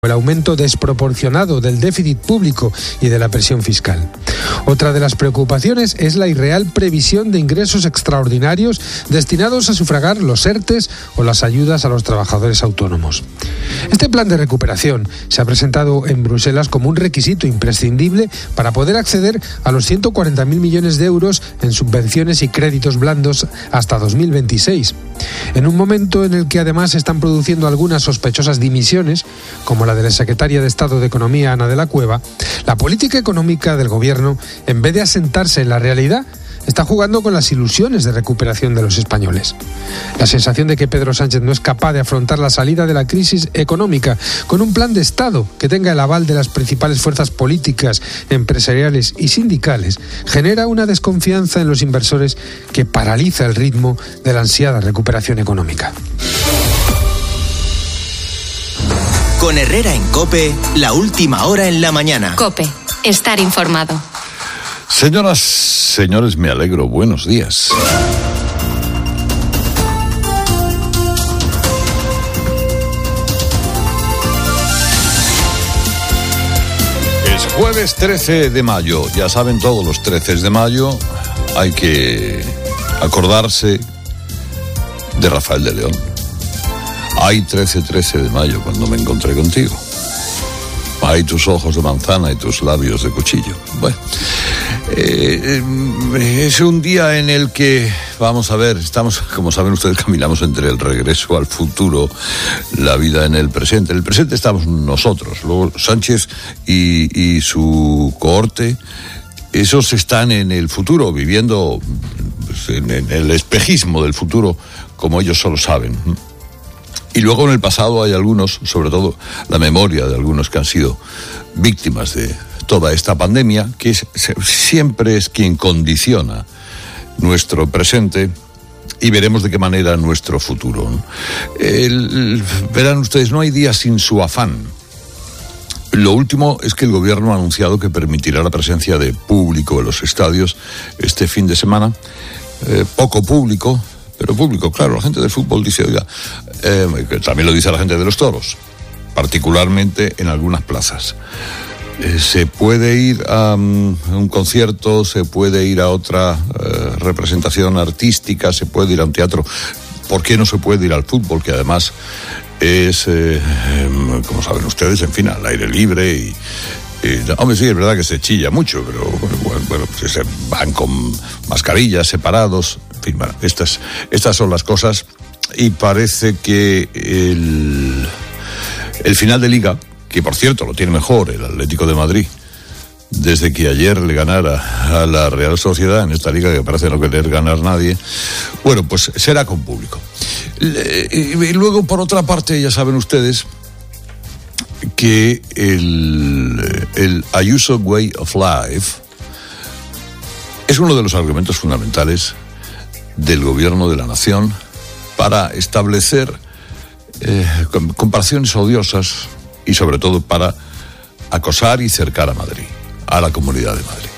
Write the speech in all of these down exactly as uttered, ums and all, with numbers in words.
el aumento desproporcionado del déficit público y de la presión fiscal. Otra de las preocupaciones es la irreal previsión de ingresos extraordinarios destinados a sufragar los ERTES o las ayudas a los trabajadores autónomos. Este plan de recuperación se ha presentado en Bruselas como un requisito imprescindible para poder acceder a los ciento cuarenta mil millones de euros en subvenciones y créditos blandos hasta dos mil veintiséis. En un momento en el que además se están produciendo algunas sospechosas dimisiones, como la de la secretaria de Estado de Economía, Ana de la Cueva, la política económica del gobierno, en vez de asentarse en la realidad, está jugando con las ilusiones de recuperación de los españoles. La sensación de que Pedro Sánchez no es capaz de afrontar la salida de la crisis económica con un plan de Estado que tenga el aval de las principales fuerzas políticas, empresariales y sindicales genera una desconfianza en los inversores que paraliza el ritmo de la ansiada recuperación económica. Con Herrera en COPE, la última hora en la mañana. COPE, estar informado. Señoras, señores, me alegro. Buenos días. Es jueves trece de mayo. Ya saben, todos los trece de mayo hay que acordarse de Rafael de León. Hay trece trece de mayo cuando me encontré contigo. Hay tus ojos de manzana y tus labios de cuchillo. Bueno, eh, es un día en el que, vamos a ver, estamos, como saben ustedes, caminamos entre el regreso al futuro, la vida en el presente. En el presente estamos nosotros, luego Sánchez y, y su cohorte, esos están en el futuro, viviendo pues, en, en el espejismo del futuro, como ellos solo saben. Y luego en el pasado hay algunos, sobre todo la memoria de algunos que han sido víctimas de toda esta pandemia, que es, siempre es quien condiciona nuestro presente y veremos de qué manera nuestro futuro. El, verán ustedes, no hay día sin su afán. Lo último es que el gobierno ha anunciado que permitirá la presencia de público en los estadios este fin de semana. Eh, poco público, pero público, claro. La gente del fútbol dice, oiga, eh, también lo dice la gente de los toros, particularmente en algunas plazas. Eh, se puede ir a um, un concierto, se puede ir a otra eh, representación artística, se puede ir a un teatro. ¿Por qué no se puede ir al fútbol? Que además es, eh, eh, como saben ustedes, en fin, al aire libre y... Eh, hombre, sí, es verdad que se chilla mucho, pero bueno, bueno pues se van con mascarillas separados, en fin, bueno, estas, estas son las cosas, y parece que el, el final de Liga, que por cierto lo tiene mejor el Atlético de Madrid, desde que ayer le ganara a la Real Sociedad en esta Liga que parece no querer ganar nadie, bueno, pues será con público. Y luego, por otra parte, ya saben ustedes que el, el Ayuso Way of Life es uno de los argumentos fundamentales del gobierno de la nación para establecer eh, comparaciones odiosas y sobre todo para acosar y cercar a Madrid, a la Comunidad de Madrid.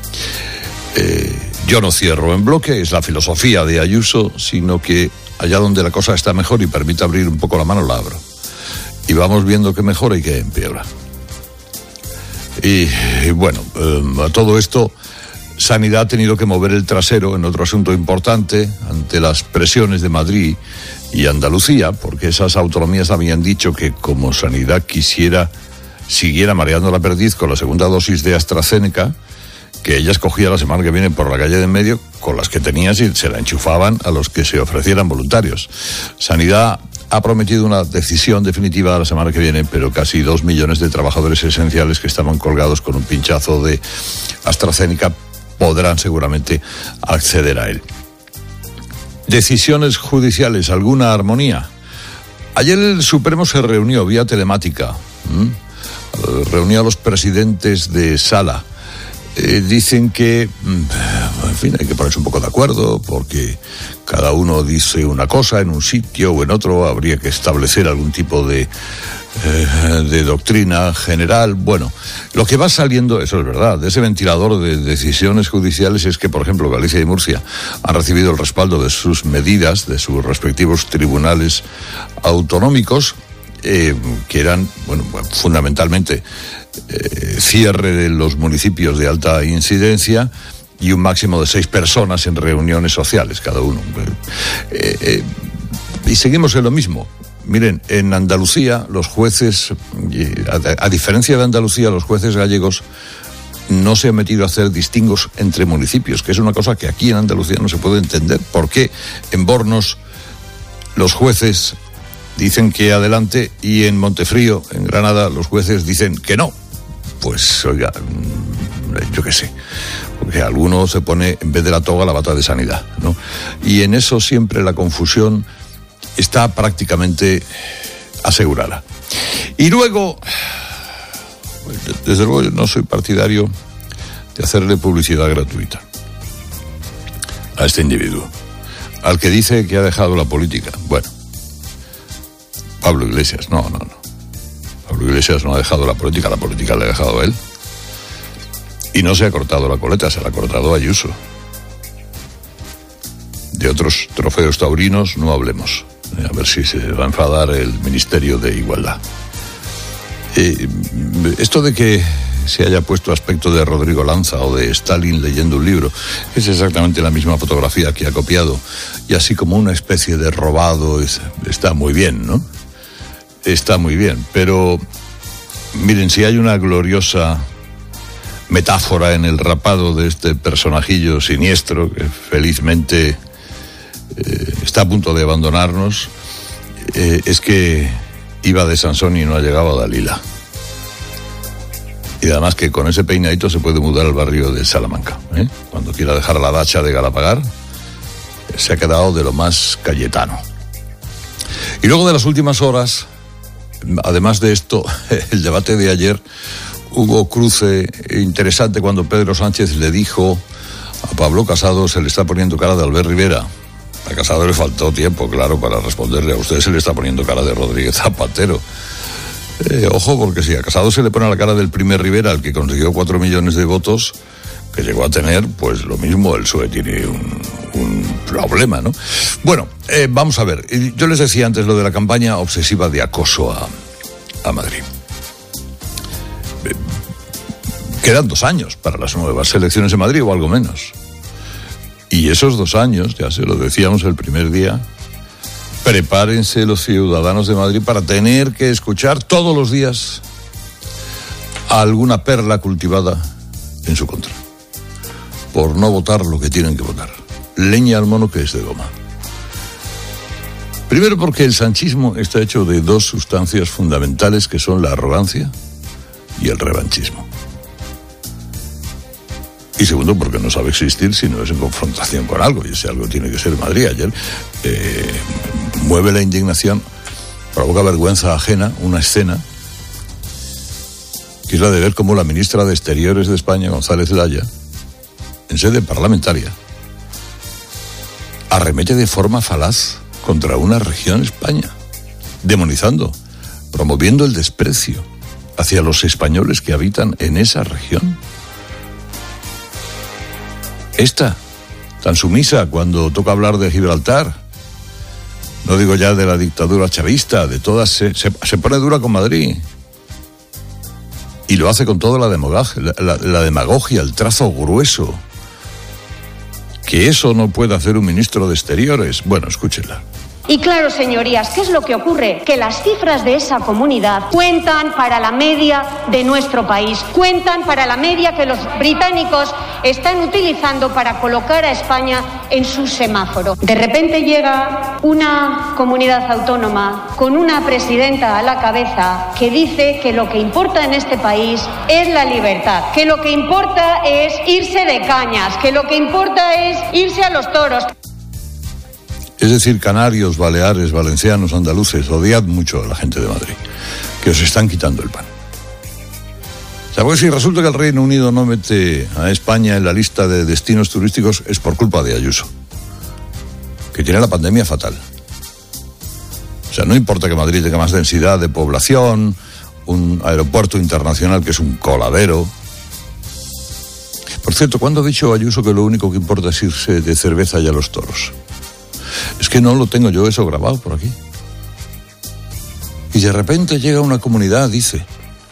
Eh, yo no cierro en bloque, es la filosofía de Ayuso, sino que allá donde la cosa está mejor y permite abrir un poco la mano, la abro. Y vamos viendo que mejora y que empeora. Y, y bueno, eh, a todo esto, Sanidad ha tenido que mover el trasero en otro asunto importante ante las presiones de Madrid y Andalucía, porque esas autonomías habían dicho que como Sanidad quisiera, siguiera mareando la perdiz con la segunda dosis de AstraZeneca, que ella escogía la semana que viene por la calle de en medio, con las que tenía, y se la enchufaban a los que se ofrecieran voluntarios. Sanidad ha prometido una decisión definitiva la semana que viene, pero casi dos millones de trabajadores esenciales que estaban colgados con un pinchazo de AstraZeneca podrán seguramente acceder a él. Decisiones judiciales, ¿alguna armonía? Ayer el Supremo se reunió vía telemática, ¿Mm? reunió a los presidentes de sala. Eh, dicen que, en fin, hay que ponerse un poco de acuerdo porque cada uno dice una cosa en un sitio o en otro, habría que establecer algún tipo de, eh, de doctrina general. Bueno, lo que va saliendo, eso es verdad, de ese ventilador de decisiones judiciales es que, por ejemplo, Galicia y Murcia han recibido el respaldo de sus medidas, de sus respectivos tribunales autonómicos. eh, que eran, bueno, fundamentalmente eh, cierre de los municipios de alta incidencia y un máximo de seis personas en reuniones sociales cada uno. Eh, eh, y seguimos en lo mismo. Miren, en Andalucía los jueces, a, a diferencia de Andalucía, los jueces gallegos no se han metido a hacer distingos entre municipios, que es una cosa que aquí en Andalucía no se puede entender. ¿Por qué en Bornos los jueces dicen que adelante y en Montefrío, en Granada, los jueces dicen que no? Pues, oiga, yo qué sé, porque alguno se pone en vez de la toga la bata de sanidad, ¿no? Y en eso siempre la confusión está prácticamente asegurada. Y luego, desde luego yo no soy partidario de hacerle publicidad gratuita a este individuo, al que dice que ha dejado la política. Bueno, Pablo Iglesias, no, no, no. Pablo Iglesias no ha dejado la política, la política le ha dejado a él. Y no se ha cortado la coleta, se la ha cortado Ayuso. De otros trofeos taurinos no hablemos. A ver si se va a enfadar el Ministerio de Igualdad. Eh, esto de que se haya puesto aspecto de Rodrigo Lanza o de Stalin leyendo un libro es exactamente la misma fotografía que ha copiado, y así como una especie de robado es, está muy bien, ¿no? Está muy bien, pero miren, si hay una gloriosa metáfora en el rapado de este personajillo siniestro que felizmente eh, está a punto de abandonarnos, eh, es que iba de Sansón y no ha llegado a Dalila. Y además que con ese peinadito se puede mudar al barrio de Salamanca, ¿eh? Cuando quiera dejar la dacha de Galapagar, se ha quedado de lo más cayetano. Y luego de las últimas horas, además de esto, el debate de ayer, hubo cruce interesante cuando Pedro Sánchez le dijo a Pablo Casado: se le está poniendo cara de Albert Rivera. A Casado le faltó tiempo, claro, para responderle: a usted se le está poniendo cara de Rodríguez Zapatero. Eh, ojo, porque si a Casado se le pone la cara del primer Rivera, el que consiguió cuatro millones de votos, que llegó a tener, pues lo mismo, el P S O E tiene un, un problema, ¿no? Bueno, eh, vamos a ver. Yo les decía antes lo de la campaña obsesiva de acoso a, a Madrid. Eh, quedan dos años para las nuevas elecciones en Madrid, o algo menos. Y esos dos años, ya se lo decíamos el primer día, prepárense los ciudadanos de Madrid para tener que escuchar todos los días a alguna perla cultivada en su contra, por no votar lo que tienen que votar. Leña al mono que es de goma. Primero porque el sanchismo está hecho de dos sustancias fundamentales, que son la arrogancia y el revanchismo. Y segundo, porque no sabe existir si no es en confrontación con algo, y ese algo tiene que ser Madrid. Ayer eh, mueve la indignación, provoca vergüenza ajena una escena, que es la de ver cómo la ministra de Exteriores de España, González Laya, en sede parlamentaria, arremete de forma falaz contra una región, España, demonizando, promoviendo el desprecio hacia los españoles que habitan en esa región. Esta, tan sumisa cuando toca hablar de Gibraltar, no digo ya de la dictadura chavista, de todas, se, se, se pone dura con Madrid. Y lo hace con toda la demagogia, la, la, la demagogia, el trazo grueso. Que eso no puede hacer un ministro de Exteriores. Bueno, escúchenla. Y claro, señorías, ¿qué es lo que ocurre? Que las cifras de esa comunidad cuentan para la media de nuestro país, cuentan para la media que los británicos están utilizando para colocar a España en su semáforo. De repente llega una comunidad autónoma con una presidenta a la cabeza que dice que lo que importa en este país es la libertad, que lo que importa es irse de cañas, que lo que importa es irse a los toros. Es decir, canarios, baleares, valencianos, andaluces, odiad mucho a la gente de Madrid, que os están quitando el pan. O sea, porque si resulta que el Reino Unido no mete a España en la lista de destinos turísticos, es por culpa de Ayuso, que tiene la pandemia fatal. O sea, no importa que Madrid tenga más densidad de población, un aeropuerto internacional que es un coladero. Por cierto, ¿cuándo ha dicho Ayuso que lo único que importa es irse de cerveza y a los toros? Es que no lo tengo yo eso grabado por aquí. Y de repente llega una comunidad, dice.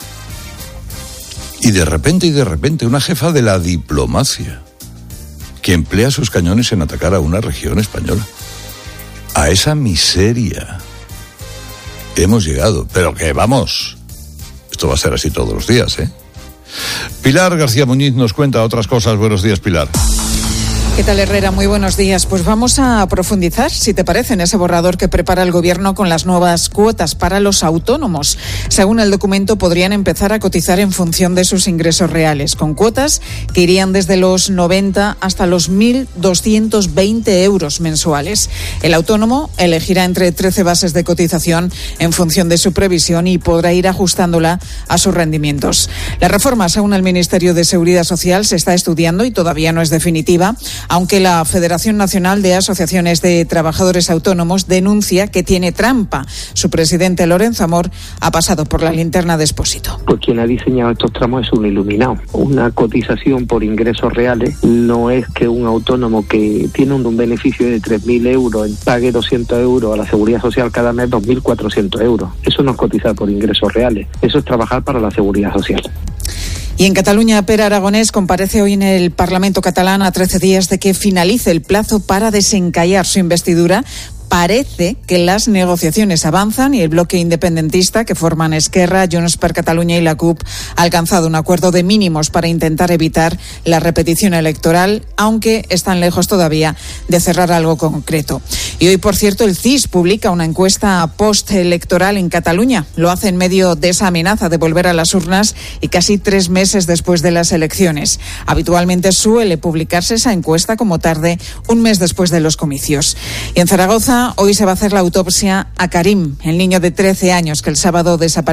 Y de repente y de repente una jefa de la diplomacia que emplea sus cañones en atacar a una región española. A esa miseria hemos llegado. Pero que vamos, esto va a ser así todos los días, ¿eh? Pilar García Muñiz nos cuenta otras cosas. Buenos días, Pilar. ¿Qué tal, Herrera? Muy buenos días. Pues vamos a profundizar, si te parece, en ese borrador que prepara el Gobierno con las nuevas cuotas para los autónomos. Según el documento, podrían empezar a cotizar en función de sus ingresos reales, con cuotas que irían desde los noventa hasta los mil doscientos veinte euros mensuales. El autónomo elegirá entre trece bases de cotización en función de su previsión y podrá ir ajustándola a sus rendimientos. La reforma, según el Ministerio de Seguridad Social, se está estudiando y todavía no es definitiva, aunque la Federación Nacional de Asociaciones de Trabajadores Autónomos denuncia que tiene trampa. Su presidente, Lorenzo Amor, ha pasado por la linterna de Expósito. Pues quien ha diseñado estos tramos es un iluminado. Una cotización por ingresos reales no es que un autónomo que tiene un beneficio de tres mil euros pague doscientos euros a la Seguridad Social cada mes, dos mil cuatrocientos euros. Eso no es cotizar por ingresos reales. Eso es trabajar para la Seguridad Social. Y en Cataluña, Pere Aragonés comparece hoy en el Parlamento catalán a trece días de que finalice el plazo para desencallar su investidura. Parece que las negociaciones avanzan y el bloque independentista que forman Esquerra, Junts per Catalunya y la C U P ha alcanzado un acuerdo de mínimos para intentar evitar la repetición electoral, aunque están lejos todavía de cerrar algo concreto. Y hoy, por cierto, el C I S publica una encuesta postelectoral en Cataluña. Lo hace en medio de esa amenaza de volver a las urnas y casi tres meses después de las elecciones. Habitualmente suele publicarse esa encuesta como tarde un mes después de los comicios. Y en Zaragoza, hoy se va a hacer la autopsia a Karim, el niño de trece años que el sábado desapareció